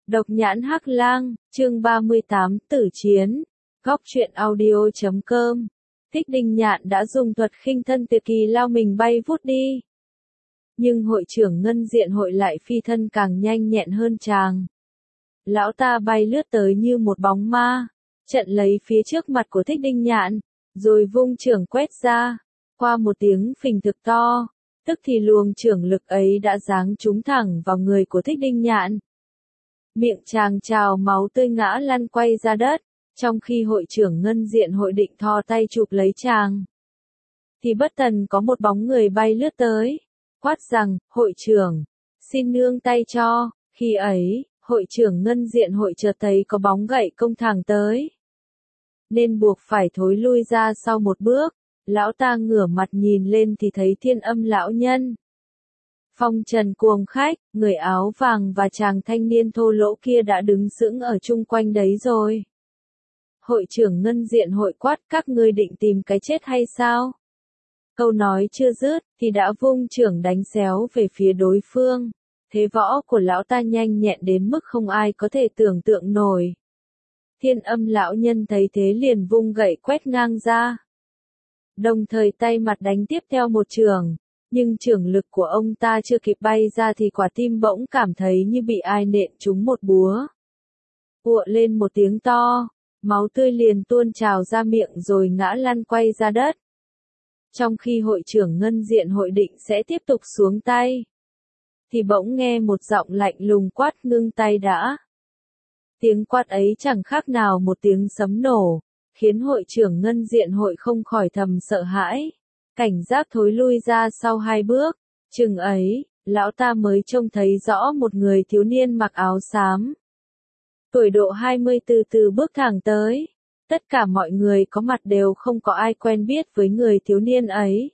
Độc nhãn hắc lang, chương 38, tử chiến. Góc truyện audio.com. Thích Đinh Nhạn đã dùng thuật khinh thân tuyệt kỳ lao mình bay vút đi. Nhưng hội trưởng ngân diện hội lại phi thân càng nhanh nhẹn hơn chàng. Lão ta bay lướt tới như một bóng ma, chặn lấy phía trước mặt của Thích Đinh Nhạn, rồi vung chưởng quét ra, qua một tiếng phình thực to, tức thì luồng chưởng lực ấy đã giáng trúng thẳng vào người của Thích Đinh Nhạn. Miệng chàng trào máu tươi ngã lăn quay ra đất, trong khi hội trưởng ngân diện hội định thò tay chụp lấy chàng. Thì bất tần có một bóng người bay lướt tới, quát rằng, hội trưởng, xin nương tay cho. Khi ấy, hội trưởng ngân diện hội chợt thấy có bóng gậy công thẳng tới, nên buộc phải thối lui ra sau một bước. Lão ta ngửa mặt nhìn lên thì thấy Thiên Âm lão nhân, Phong Trần cuồng khách, người áo vàng và chàng thanh niên thô lỗ kia đã đứng sững ở chung quanh đấy rồi. Hội trưởng ngân diện hội quát, các ngươi định tìm cái chết hay sao? Câu nói chưa dứt thì đã vung chưởng đánh xéo về phía đối phương. Thế võ của lão ta nhanh nhẹn đến mức không ai có thể tưởng tượng nổi. Thiên Âm lão nhân thấy thế liền vung gậy quét ngang ra, đồng thời tay mặt đánh tiếp theo một chưởng. Nhưng chưởng lực của ông ta chưa kịp bay ra thì quả tim bỗng cảm thấy như bị ai nện trúng một búa. Ụa lên một tiếng to, máu tươi liền tuôn trào ra miệng rồi ngã lăn quay ra đất. Trong khi hội trưởng ngân diện hội định sẽ tiếp tục xuống tay, thì bỗng nghe một giọng lạnh lùng quát, ngưng tay đã. Tiếng quát ấy chẳng khác nào một tiếng sấm nổ, khiến hội trưởng ngân diện hội không khỏi thầm sợ hãi, cảnh giác thối lui ra sau hai bước. Chừng ấy, lão ta mới trông thấy rõ một người thiếu niên mặc áo xám, tuổi độ 20 từ từ bước thẳng tới. Tất cả mọi người có mặt đều không có ai quen biết với người thiếu niên ấy,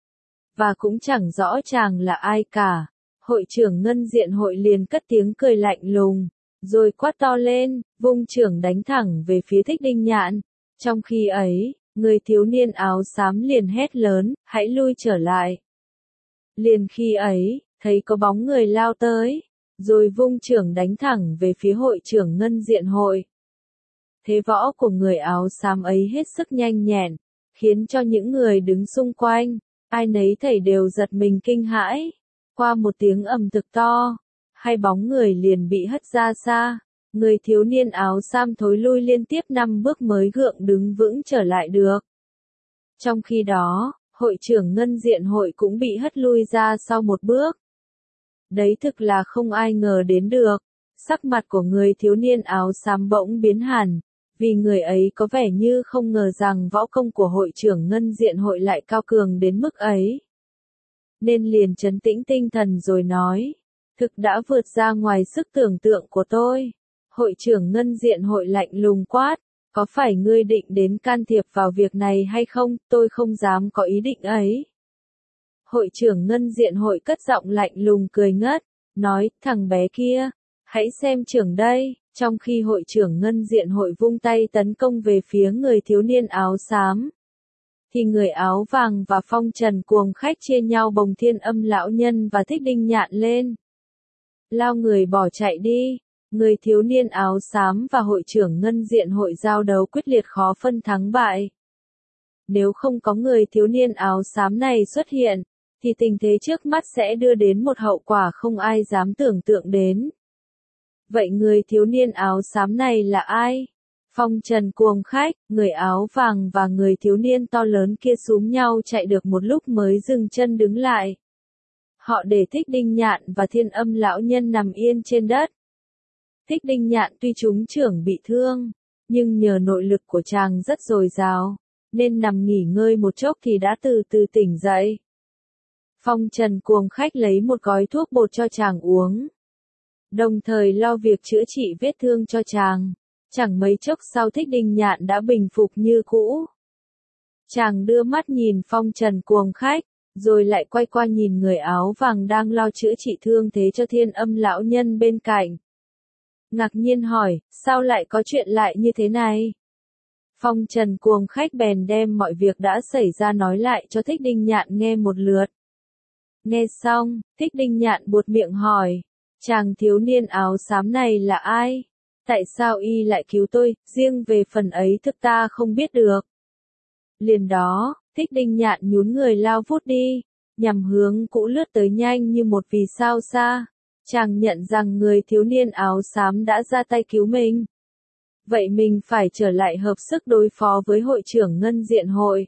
và cũng chẳng rõ chàng là ai cả. Hội trưởng ngân diện hội liền cất tiếng cười lạnh lùng, rồi quát to lên, vung chưởng đánh thẳng về phía Thích Đinh Nhạn. Trong khi ấy, người thiếu niên áo xám liền hét lớn, hãy lui trở lại. Liền khi ấy, thấy có bóng người lao tới, rồi vung chưởng đánh thẳng về phía hội trưởng ngân diện hội. Thế võ của người áo xám ấy hết sức nhanh nhẹn, khiến cho những người đứng xung quanh, ai nấy thảy đều giật mình kinh hãi. Qua một tiếng ầm thực to, hai bóng người liền bị hất ra xa. Người thiếu niên áo xám thối lui liên tiếp 5 bước mới gượng đứng vững trở lại được. Trong khi đó, hội trưởng ngân diện hội cũng bị hất lui ra sau một bước. Đấy thực là không ai ngờ đến được. Sắc mặt của người thiếu niên áo xám bỗng biến hẳn, vì người ấy có vẻ như không ngờ rằng võ công của hội trưởng ngân diện hội lại cao cường đến mức ấy. Nên liền trấn tĩnh tinh thần rồi nói, thực đã vượt ra ngoài sức tưởng tượng của tôi. Hội trưởng ngân diện hội lạnh lùng quát, có phải ngươi định đến can thiệp vào việc này hay không? Tôi không dám có ý định ấy. Hội trưởng ngân diện hội cất giọng lạnh lùng cười ngất, nói, thằng bé kia, hãy xem chưởng đây. Trong khi hội trưởng ngân diện hội vung tay tấn công về phía người thiếu niên áo xám, thì người áo vàng và Phong Trần cuồng khách chia nhau bồng Thiên Âm lão nhân và Thích Đinh Nhạn lên, lao người bỏ chạy đi. Người thiếu niên áo xám và hội trưởng ngân diện hội giao đấu quyết liệt khó phân thắng bại. Nếu không có người thiếu niên áo xám này xuất hiện, thì tình thế trước mắt sẽ đưa đến một hậu quả không ai dám tưởng tượng đến. Vậy người thiếu niên áo xám này là ai? Phong Trần cuồng khách, người áo vàng và người thiếu niên to lớn kia xúm nhau chạy được một lúc mới dừng chân đứng lại. Họ để Thích Đinh Nhạn và Thiên Âm lão nhân nằm yên trên đất. Thích Đinh Nhạn tuy trúng chưởng bị thương, nhưng nhờ nội lực của chàng rất dồi dào, nên nằm nghỉ ngơi một chốc thì đã từ từ tỉnh dậy. Phong Trần cuồng khách lấy một gói thuốc bột cho chàng uống, đồng thời lo việc chữa trị vết thương cho chàng. Chẳng mấy chốc sau Thích Đinh Nhạn đã bình phục như cũ. Chàng đưa mắt nhìn Phong Trần cuồng khách, rồi lại quay qua nhìn người áo vàng đang lo chữa trị thương thế cho Thiên Âm lão nhân bên cạnh. Ngạc nhiên hỏi, sao lại có chuyện lại như thế này? Phong Trần cuồng khách bèn đem mọi việc đã xảy ra nói lại cho Thích Đinh Nhạn nghe một lượt. Nghe xong, Thích Đinh Nhạn buột miệng hỏi, Chàng thiếu niên áo xám này là ai? Tại sao y lại cứu tôi, riêng về phần ấy thực ta không biết được. Liền đó, Thích Đinh Nhạn nhún người lao vút đi, nhằm hướng cũ lướt tới nhanh như một vì sao xa. Chàng nhận rằng người thiếu niên áo xám đã ra tay cứu mình. Vậy mình phải trở lại hợp sức đối phó với hội trưởng ngân diện hội.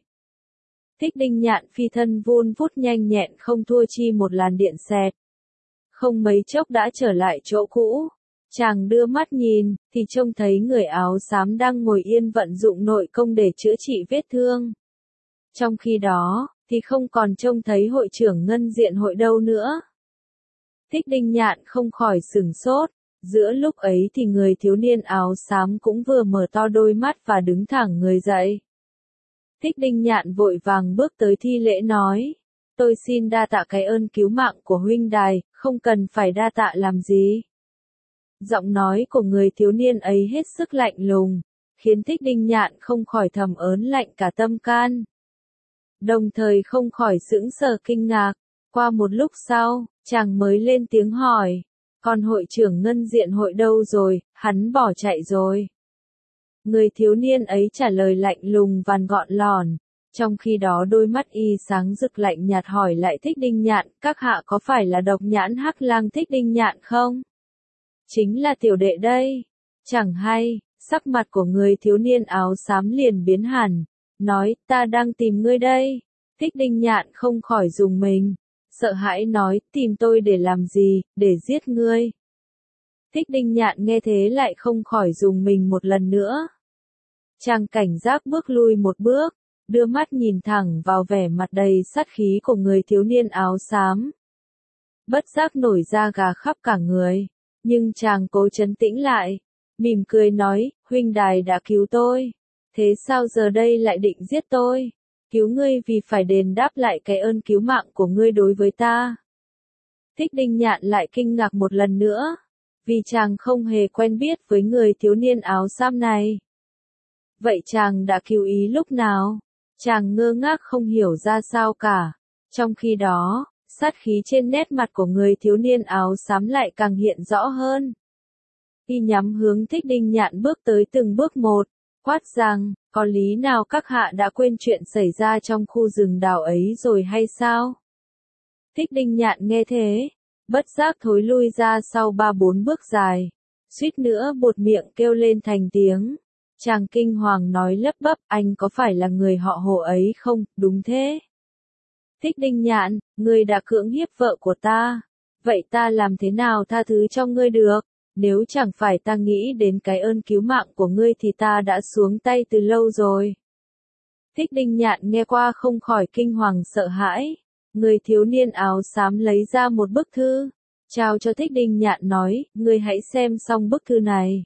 Thích Đinh Nhạn phi thân vun vút nhanh nhẹn không thua chi một làn điện xẹt. Không mấy chốc đã trở lại chỗ cũ. Chàng đưa mắt nhìn, thì trông thấy người áo xám đang ngồi yên vận dụng nội công để chữa trị vết thương. Trong khi đó, thì không còn trông thấy hội trưởng ngân diện hội đâu nữa. Thích Đinh Nhạn không khỏi sửng sốt, giữa lúc ấy thì người thiếu niên áo xám cũng vừa mở to đôi mắt và đứng thẳng người dậy. Thích Đinh Nhạn vội vàng bước tới thi lễ nói, tôi xin đa tạ cái ơn cứu mạng của huynh đài, không cần phải đa tạ làm gì. Giọng nói của người thiếu niên ấy hết sức lạnh lùng, khiến Thích Đinh Nhạn không khỏi thầm ớn lạnh cả tâm can. Đồng thời không khỏi sững sờ kinh ngạc, qua một lúc sau, chàng mới lên tiếng hỏi, còn hội trưởng ngân diện hội đâu rồi, hắn bỏ chạy rồi. Người thiếu niên ấy trả lời lạnh lùng và gọn lòn, trong khi đó đôi mắt y sáng rực lạnh nhạt hỏi lại Thích Đinh Nhạn, các hạ có phải là độc nhãn hắc lang Thích Đinh Nhạn không? Chính là tiểu đệ đây. Chẳng hay, sắc mặt của người thiếu niên áo xám liền biến hẳn, nói, ta đang tìm ngươi đây. Thích Đinh Nhạn không khỏi rùng mình, sợ hãi nói, tìm tôi để làm gì, để giết ngươi. Thích Đinh Nhạn nghe thế lại không khỏi rùng mình một lần nữa. Chàng cảnh giác bước lui một bước, đưa mắt nhìn thẳng vào vẻ mặt đầy sát khí của người thiếu niên áo xám. Bất giác nổi da gà khắp cả người, nhưng chàng cố trấn tĩnh lại, mỉm cười nói, huynh đài đã cứu tôi, thế sao giờ đây lại định giết tôi? Cứu ngươi vì phải đền đáp lại cái ơn cứu mạng của ngươi đối với ta. Thích Đinh Nhạn lại kinh ngạc một lần nữa, vì chàng không hề quen biết với người thiếu niên áo xám này. Vậy chàng đã cứu ý lúc nào? Chàng ngơ ngác không hiểu ra sao cả. Trong khi đó, sát khí trên nét mặt của người thiếu niên áo xám lại càng hiện rõ hơn. Y nhắm hướng Thích Đinh Nhạn bước tới từng bước một, quát rằng, có lý nào các hạ đã quên chuyện xảy ra trong khu rừng đào ấy rồi hay sao? Thích Đinh Nhạn nghe thế, bất giác thối lui ra sau 3-4 bước dài, suýt nữa buột miệng kêu lên thành tiếng. Chàng kinh hoàng nói lấp bấp, anh có phải là người họ Hồ ấy không? Đúng thế. Thích Đinh Nhạn, ngươi đã cưỡng hiếp vợ của ta. Vậy ta làm thế nào tha thứ cho ngươi được? Nếu chẳng phải ta nghĩ đến cái ơn cứu mạng của ngươi thì ta đã xuống tay từ lâu rồi. Thích Đinh Nhạn nghe qua không khỏi kinh hoàng sợ hãi. Người thiếu niên áo xám lấy ra một bức thư, trao cho Thích Đinh Nhạn nói, ngươi hãy xem xong bức thư này.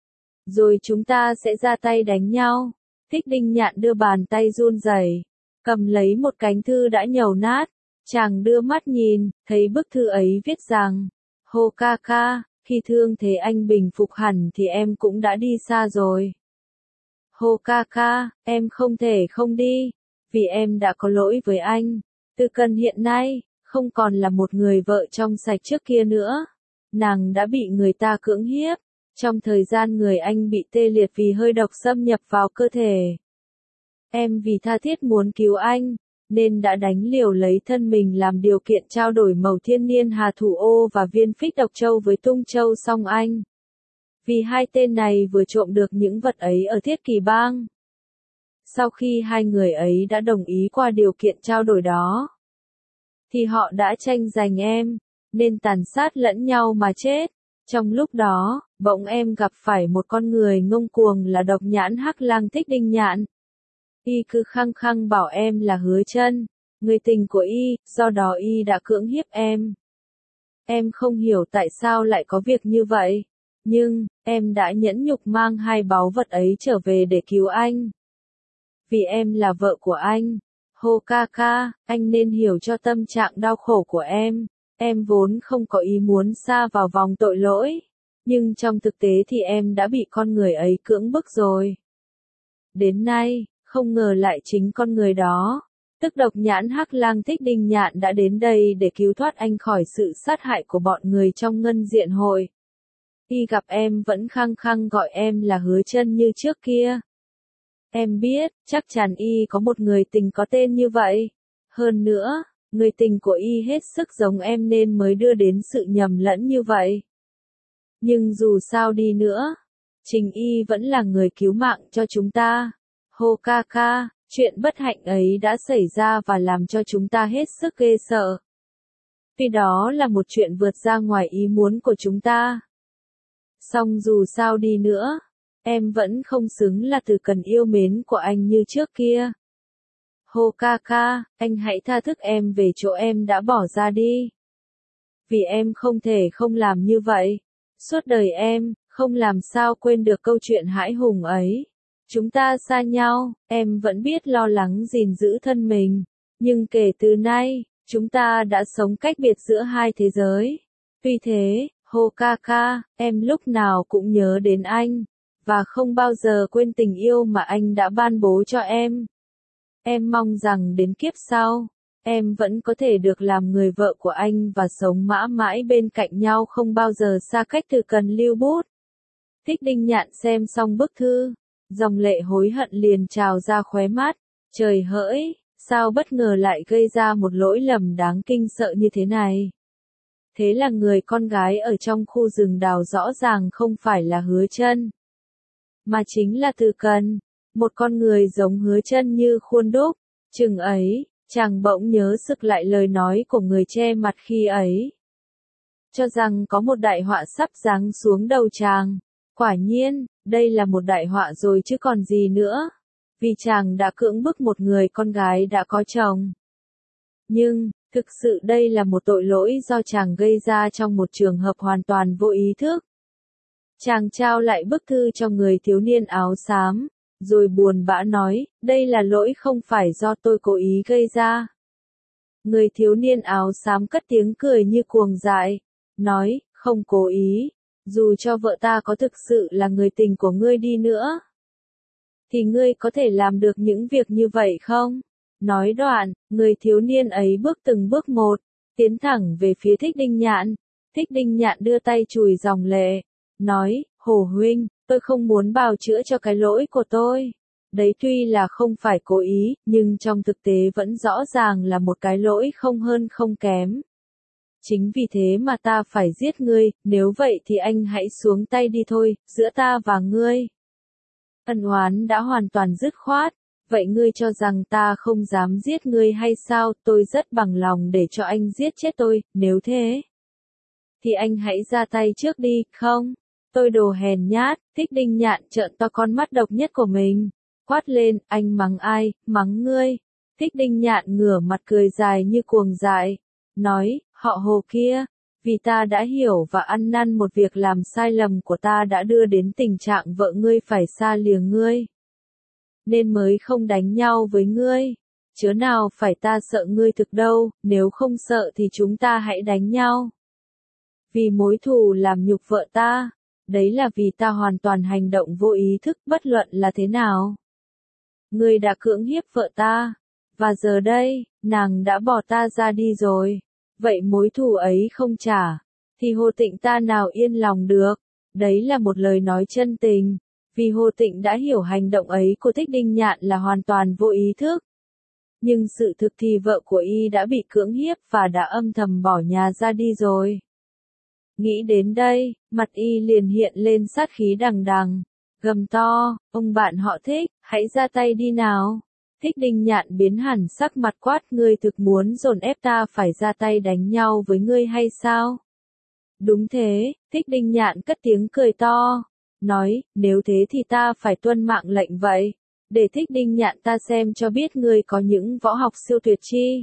Rồi chúng ta sẽ ra tay đánh nhau. Thích Đinh Nhạn đưa bàn tay run rẩy, cầm lấy một cánh thư đã nhầu nát. Chàng đưa mắt nhìn, thấy bức thư ấy viết rằng, Hồ ca ca, khi thương thế anh bình phục hẳn thì em cũng đã đi xa rồi. Hồ ca ca, em không thể không đi, vì em đã có lỗi với anh. Từ Cần hiện nay, không còn là một người vợ trong sạch trước kia nữa. Nàng đã bị người ta cưỡng hiếp. Trong thời gian người anh bị tê liệt vì hơi độc xâm nhập vào cơ thể. Em vì tha thiết muốn cứu anh, nên đã đánh liều lấy thân mình làm điều kiện trao đổi mẩu thiên niên hà thủ ô và viên phích độc châu với tung châu song anh. Vì hai tên này vừa trộm được những vật ấy ở Thiết Kỳ Bang. Sau khi hai người ấy đã đồng ý qua điều kiện trao đổi đó, thì họ đã tranh giành em, nên tàn sát lẫn nhau mà chết. Trong lúc đó, bỗng em gặp phải một con người ngông cuồng là độc nhãn hắc lang Thích Đinh Nhạn. Y cứ khăng khăng bảo em là Hứa Chân, người tình của Y, do đó Y đã cưỡng hiếp em. Em không hiểu tại sao lại có việc như vậy, nhưng, em đã nhẫn nhục mang hai báu vật ấy trở về để cứu anh. Vì em là vợ của anh. Hồ ca ca, anh nên hiểu cho tâm trạng đau khổ của em. Em vốn không có ý muốn sa vào vòng tội lỗi, nhưng trong thực tế thì em đã bị con người ấy cưỡng bức rồi. Đến nay, không ngờ lại chính con người đó, Tức độc nhãn hắc lang Thích Đinh Nhạn đã đến đây để cứu thoát anh khỏi sự sát hại của bọn người trong ngân diện hội. Y gặp em vẫn khăng khăng gọi em là Hứa Chân như trước kia. Em biết, chắc chắn Y có một người tình có tên như vậy. Hơn nữa, người tình của Y hết sức giống em nên mới đưa đến sự nhầm lẫn như vậy. Nhưng dù sao đi nữa, chính Y vẫn là người cứu mạng cho chúng ta. Hô ca ca, chuyện bất hạnh ấy đã xảy ra và làm cho chúng ta hết sức ghê sợ. Vì đó là một chuyện vượt ra ngoài ý muốn của chúng ta. Song dù sao đi nữa, em vẫn không xứng là Từ Cần yêu mến của anh như trước kia. Hô ca ca, anh hãy tha thức em về chỗ em đã bỏ ra đi. Vì em không thể không làm như vậy. Suốt đời em, không làm sao quên được câu chuyện hãi hùng ấy. Chúng ta xa nhau, em vẫn biết lo lắng gìn giữ thân mình. Nhưng kể từ nay, chúng ta đã sống cách biệt giữa hai thế giới. Vì thế, Hô ca ca, em lúc nào cũng nhớ đến anh. Và không bao giờ quên tình yêu mà anh đã ban bố cho em. Em mong rằng đến kiếp sau, em vẫn có thể được làm người vợ của anh và sống mãi mãi bên cạnh nhau không bao giờ xa cách. Từ Cần lưu bút. Thích Đinh Nhạn xem xong bức thư, dòng lệ hối hận liền trào ra khóe mắt. Trời hỡi, sao bất ngờ lại gây ra một lỗi lầm đáng kinh sợ như thế này. Thế là người con gái ở trong khu rừng đào rõ ràng không phải là Hứa Chân, mà chính là Từ Cần, một con người giống Hứa Chân như khuôn đúc. Chừng ấy, chàng bỗng nhớ sực lại lời nói của người che mặt khi ấy. Cho rằng có một đại họa sắp giáng xuống đầu chàng. Quả nhiên, đây là một đại họa rồi chứ còn gì nữa. Vì chàng đã cưỡng bức một người con gái đã có chồng. Nhưng, thực sự đây là một tội lỗi do chàng gây ra trong một trường hợp hoàn toàn vô ý thức. Chàng trao lại bức thư cho người thiếu niên áo xám, rồi buồn bã nói, đây là lỗi không phải do tôi cố ý gây ra. Người thiếu niên áo xám cất tiếng cười như cuồng dại, nói, không cố ý, dù cho vợ ta có thực sự là người tình của ngươi đi nữa. Thì ngươi có thể làm được những việc như vậy không? Nói đoạn, người thiếu niên ấy bước từng bước một, tiến thẳng về phía Thích Đinh Nhạn. Thích Đinh Nhạn đưa tay chùi dòng lệ, nói, Hồ huynh, tôi không muốn bào chữa cho cái lỗi của tôi. Đấy tuy là không phải cố ý, nhưng trong thực tế vẫn rõ ràng là một cái lỗi không hơn không kém. Chính vì thế mà ta phải giết ngươi, nếu vậy thì anh hãy xuống tay đi thôi, giữa ta và ngươi. Ân oán đã hoàn toàn dứt khoát. Vậy ngươi cho rằng ta không dám giết ngươi hay sao? Tôi rất bằng lòng để cho anh giết chết tôi, nếu thế thì anh hãy ra tay trước đi, không? Tôi đồ hèn nhát. Thích Đinh Nhạn trợn to con mắt độc nhất của mình, quát lên, anh mắng ai? Mắng ngươi. Thích Đinh Nhạn ngửa mặt cười dài như cuồng dại, nói, họ Hồ kia, vì ta đã hiểu và ăn năn một việc làm sai lầm của ta đã đưa đến tình trạng vợ ngươi phải xa lìa ngươi, nên mới không đánh nhau với ngươi. Chớ nào phải ta sợ ngươi thực đâu, nếu không sợ thì chúng ta hãy đánh nhau. Vì mối thù làm nhục vợ ta, đấy là vì ta hoàn toàn hành động vô ý thức bất luận là thế nào. Ngươi đã cưỡng hiếp vợ ta, và giờ đây, nàng đã bỏ ta ra đi rồi. Vậy mối thù ấy không trả, thì Hồ Tịnh ta nào yên lòng được. Đấy là một lời nói chân tình. Vì Hồ Tịnh đã hiểu hành động ấy của Thích Đinh Nhạn là hoàn toàn vô ý thức. Nhưng sự thực thì vợ của y đã bị cưỡng hiếp và đã âm thầm bỏ nhà ra đi rồi. Nghĩ đến đây, mặt y liền hiện lên sát khí đằng đằng, gầm to, ông bạn họ Thích, hãy ra tay đi nào. Thích Đinh Nhạn biến hẳn sắc mặt quát, ngươi thực muốn dồn ép ta phải ra tay đánh nhau với ngươi hay sao? Đúng thế, Thích Đinh Nhạn cất tiếng cười to, nói, nếu thế thì ta phải tuân mạng lệnh vậy, để Thích Đinh Nhạn ta xem cho biết ngươi có những võ học siêu tuyệt chi.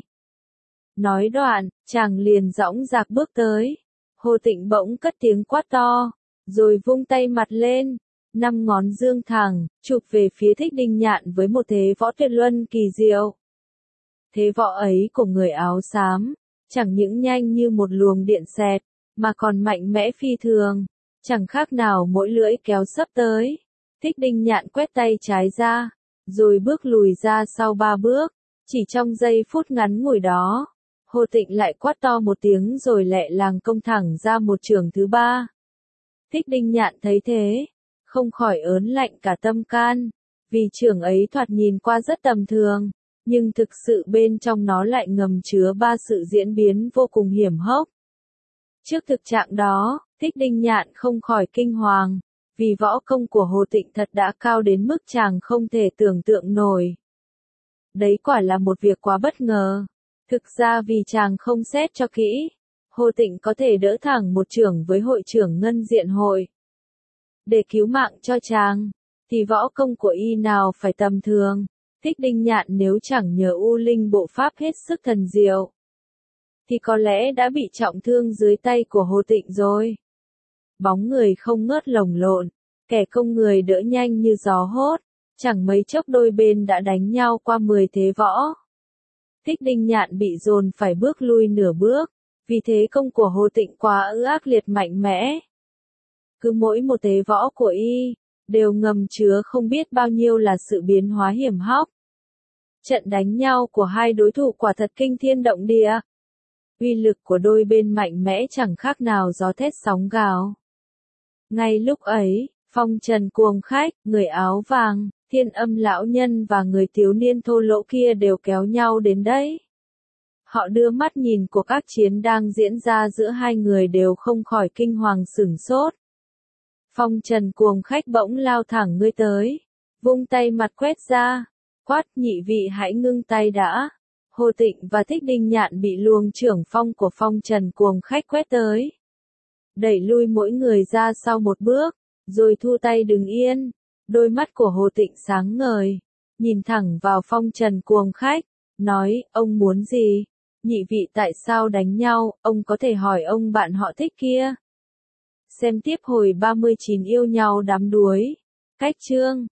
Nói đoạn, chàng liền dõng dạc bước tới. Hồ Tịnh bỗng cất tiếng quát to, rồi vung tay mặt lên, 5 ngón dương thẳng, chụp về phía Thích Đinh Nhạn với một thế võ tuyệt luân kỳ diệu. Thế võ ấy của người áo xám, chẳng những nhanh như một luồng điện xẹt, mà còn mạnh mẽ phi thường, chẳng khác nào mỗi lưỡi kéo sắp tới. Thích Đinh Nhạn quét tay trái ra, rồi bước lùi ra sau 3 bước, Chỉ trong giây phút ngắn ngủi đó, Hồ Tịnh lại quát to một tiếng rồi lẹ làng công thẳng ra một chưởng thứ ba. Thích Đinh Nhạn thấy thế, không khỏi ớn lạnh cả tâm can, vì chưởng ấy thoạt nhìn qua rất tầm thường, nhưng thực sự bên trong nó lại ngầm chứa ba sự diễn biến vô cùng hiểm hóc. Trước thực trạng đó, Thích Đinh Nhạn không khỏi kinh hoàng, vì võ công của Hồ Tịnh thật đã cao đến mức chàng không thể tưởng tượng nổi. Đấy quả là một việc quá bất ngờ. Thực ra vì chàng không xét cho kỹ, Hồ Tịnh có thể đỡ thẳng một chưởng với hội trưởng Ngân Diện Hội. Để cứu mạng cho chàng, thì võ công của y nào phải tầm thường. Thích Đinh Nhạn nếu chẳng nhờ U Linh bộ pháp hết sức thần diệu, thì có lẽ đã bị trọng thương dưới tay của Hồ Tịnh rồi. Bóng người không ngớt lồng lộn, kẻ công người đỡ nhanh như gió hốt, chẳng mấy chốc đôi bên đã đánh nhau qua 10 thế võ. Thích Đinh Nhạn bị dồn phải bước lui nửa bước, vì thế công của Hồ Tịnh quá ác liệt mạnh mẽ. Cứ mỗi một thế võ của y, đều ngầm chứa không biết bao nhiêu là sự biến hóa hiểm hóc. Trận đánh nhau của hai đối thủ quả thật kinh thiên động địa. Uy lực của đôi bên mạnh mẽ chẳng khác nào gió thét sóng gào. Ngay lúc ấy, Phong Trần Cuồng Khách, người áo vàng, Thiên Âm lão nhân và người thiếu niên thô lỗ kia đều kéo nhau đến đấy. Họ đưa mắt nhìn của các chiến đang diễn ra giữa hai người đều không khỏi kinh hoàng sửng sốt. Phong Trần Cuồng Khách bỗng lao thẳng ngươi tới, vung tay mặt quét ra, quát nhị vị hãy ngưng tay đã. Hồ Tịnh và Thích Đinh Nhạn bị luồng trưởng phong của Phong Trần Cuồng Khách quét tới, đẩy lui mỗi người ra sau một bước, rồi thu tay đứng yên. Đôi mắt của Hồ Tịnh sáng ngời, nhìn thẳng vào Phong Trần Cuồng Khách, nói, ông muốn gì? Nhị vị tại sao đánh nhau, ông có thể hỏi ông bạn họ Thích kia. Xem tiếp hồi 39 yêu nhau đắm đuối. Cách chương